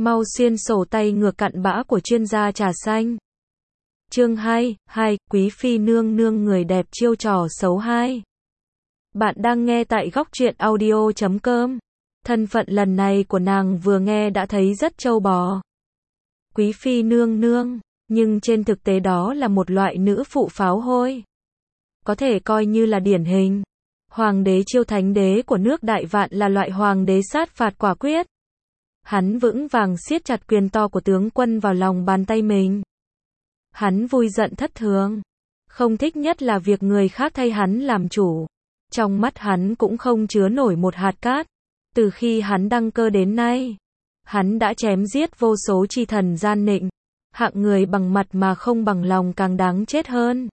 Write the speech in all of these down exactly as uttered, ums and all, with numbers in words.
Mau xuyên sổ tay ngược cặn bã của chuyên gia trà xanh. Chương hai, hai, Quý phi nương nương người đẹp chiêu trò xấu hai. Bạn đang nghe tại góc truyện audio chấm com. Thân phận lần này của nàng vừa nghe đã thấy rất trâu bò. Quý phi nương nương, nhưng trên thực tế đó là một loại nữ phụ pháo hôi. Có thể coi như là điển hình. Hoàng đế Chiêu Thánh đế của nước Đại Vạn là loại hoàng đế sát phạt quả quyết. Hắn vững vàng siết chặt quyền to của tướng quân vào lòng bàn tay mình. Hắn vui giận thất thường. Không thích nhất là việc người khác thay hắn làm chủ. Trong mắt hắn cũng không chứa nổi một hạt cát. Từ khi hắn đăng cơ đến nay, hắn đã chém giết vô số chi thần gian nịnh. Hạng người bằng mặt mà không bằng lòng càng đáng chết hơn.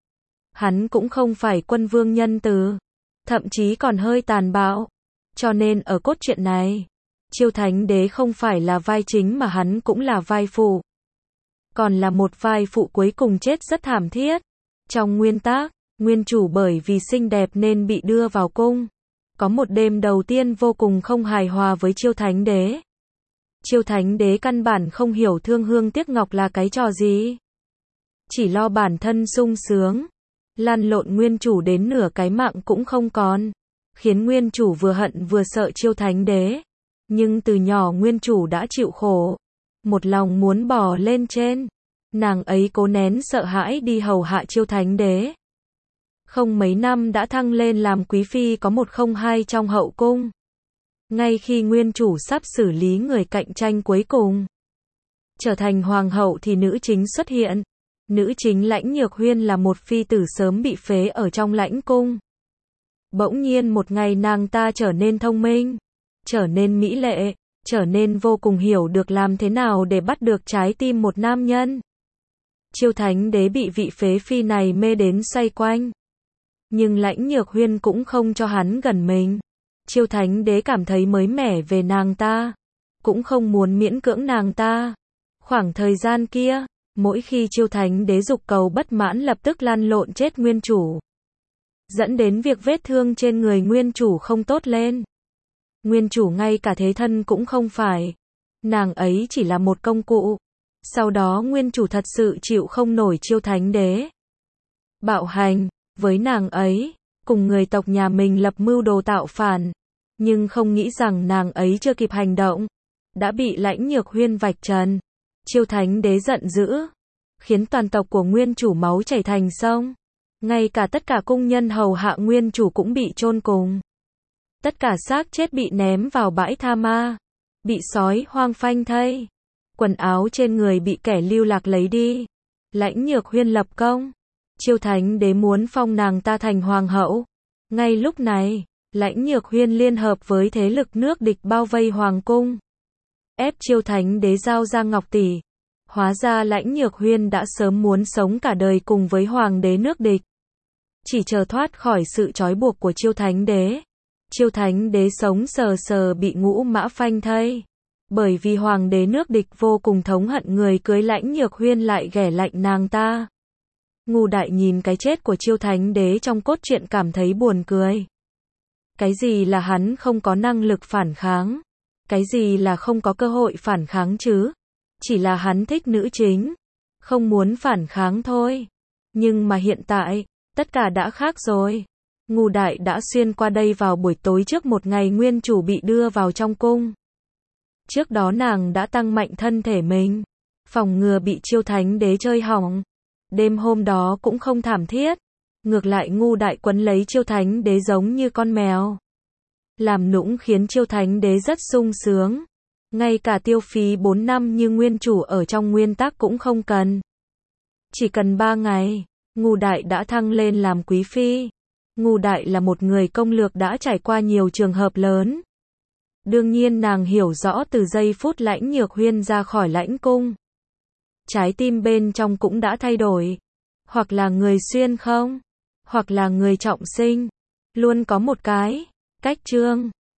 Hắn cũng không phải quân vương nhân từ, thậm chí còn hơi tàn bạo. Cho nên ở cốt truyện này, Chiêu Thánh đế không phải là vai chính mà hắn cũng là vai phụ. Còn là một vai phụ cuối cùng chết rất thảm thiết. Trong nguyên tác, nguyên chủ bởi vì xinh đẹp nên bị đưa vào cung. Có một đêm đầu tiên vô cùng không hài hòa với Chiêu Thánh đế. Chiêu Thánh đế căn bản không hiểu thương hương tiếc ngọc là cái trò gì. Chỉ lo bản thân sung sướng. Lăn lộn nguyên chủ đến nửa cái mạng cũng không còn. Khiến nguyên chủ vừa hận vừa sợ Chiêu Thánh đế. Nhưng từ nhỏ nguyên chủ đã chịu khổ. Một lòng muốn bò lên trên. Nàng ấy cố nén sợ hãi đi hầu hạ Chiêu Thánh đế. Không mấy năm đã thăng lên làm quý phi có một không hai trong hậu cung. Ngay khi nguyên chủ sắp xử lý người cạnh tranh cuối cùng, trở thành hoàng hậu thì nữ chính xuất hiện. Nữ chính Lãnh Nhược Huyên là một phi tử sớm bị phế ở trong lãnh cung. Bỗng nhiên một ngày nàng ta trở nên thông minh, trở nên mỹ lệ, trở nên vô cùng hiểu được làm thế nào để bắt được trái tim một nam nhân. Chiêu Thánh đế bị vị phế phi này mê đến xoay quanh. Nhưng Lãnh Nhược Huyên cũng không cho hắn gần mình. Chiêu Thánh đế cảm thấy mới mẻ về nàng ta, cũng không muốn miễn cưỡng nàng ta. Khoảng thời gian kia, mỗi khi Chiêu Thánh đế dục cầu bất mãn lập tức lăn lộn chết nguyên chủ. Dẫn đến việc vết thương trên người nguyên chủ không tốt lên. Nguyên chủ ngay cả thế thân cũng không phải. Nàng ấy chỉ là một công cụ. Sau đó nguyên chủ thật sự chịu không nổi Chiêu Thánh đế bạo hành với nàng ấy, cùng người tộc nhà mình lập mưu đồ tạo phản. Nhưng không nghĩ rằng nàng ấy chưa kịp hành động, đã bị Lãnh Nhược Huyên vạch trần. Chiêu Thánh đế giận dữ, khiến toàn tộc của nguyên chủ máu chảy thành sông. Ngay cả tất cả cung nhân hầu hạ nguyên chủ cũng bị chôn cùng. Tất cả xác chết bị ném vào bãi tha ma, bị sói hoang phanh thây. Quần áo trên người bị kẻ lưu lạc lấy đi. Lãnh Nhược Huyên lập công. Chiêu Thánh đế muốn phong nàng ta thành hoàng hậu. Ngay lúc này, Lãnh Nhược Huyên liên hợp với thế lực nước địch bao vây hoàng cung, ép Chiêu Thánh đế giao ra ngọc tỷ. Hóa ra Lãnh Nhược Huyên đã sớm muốn sống cả đời cùng với hoàng đế nước địch, chỉ chờ thoát khỏi sự trói buộc của Chiêu Thánh đế. Chiêu Thánh đế sống sờ sờ bị ngũ mã phanh thây. Bởi vì hoàng đế nước địch vô cùng thống hận người cưới Lãnh Nhược Huyên lại ghẻ lạnh nàng ta. Ngu Đại nhìn cái chết của Chiêu Thánh đế trong cốt truyện cảm thấy buồn cười. Cái gì là hắn không có năng lực phản kháng? Cái gì là không có cơ hội phản kháng chứ? Chỉ là hắn thích nữ chính, không muốn phản kháng thôi. Nhưng mà hiện tại, tất cả đã khác rồi. Ngu Đại đã xuyên qua đây vào buổi tối trước một ngày nguyên chủ bị đưa vào trong cung. Trước đó nàng đã tăng mạnh thân thể mình, phòng ngừa bị Chiêu Thánh đế chơi hỏng. Đêm hôm đó cũng không thảm thiết. Ngược lại Ngu Đại quấn lấy Chiêu Thánh đế giống như con mèo. Làm nũng khiến Chiêu Thánh đế rất sung sướng. Ngay cả tiêu phí bốn năm như nguyên chủ ở trong nguyên tác cũng không cần. Chỉ cần ba ngày, Ngu Đại đã thăng lên làm quý phi. Ngu Đại là một người công lược đã trải qua nhiều trường hợp lớn. Đương nhiên nàng hiểu rõ từ giây phút Lãnh Nhược Huyên ra khỏi lãnh cung, trái tim bên trong cũng đã thay đổi. Hoặc là người xuyên không, hoặc là người trọng sinh. Luôn có một cái cách trương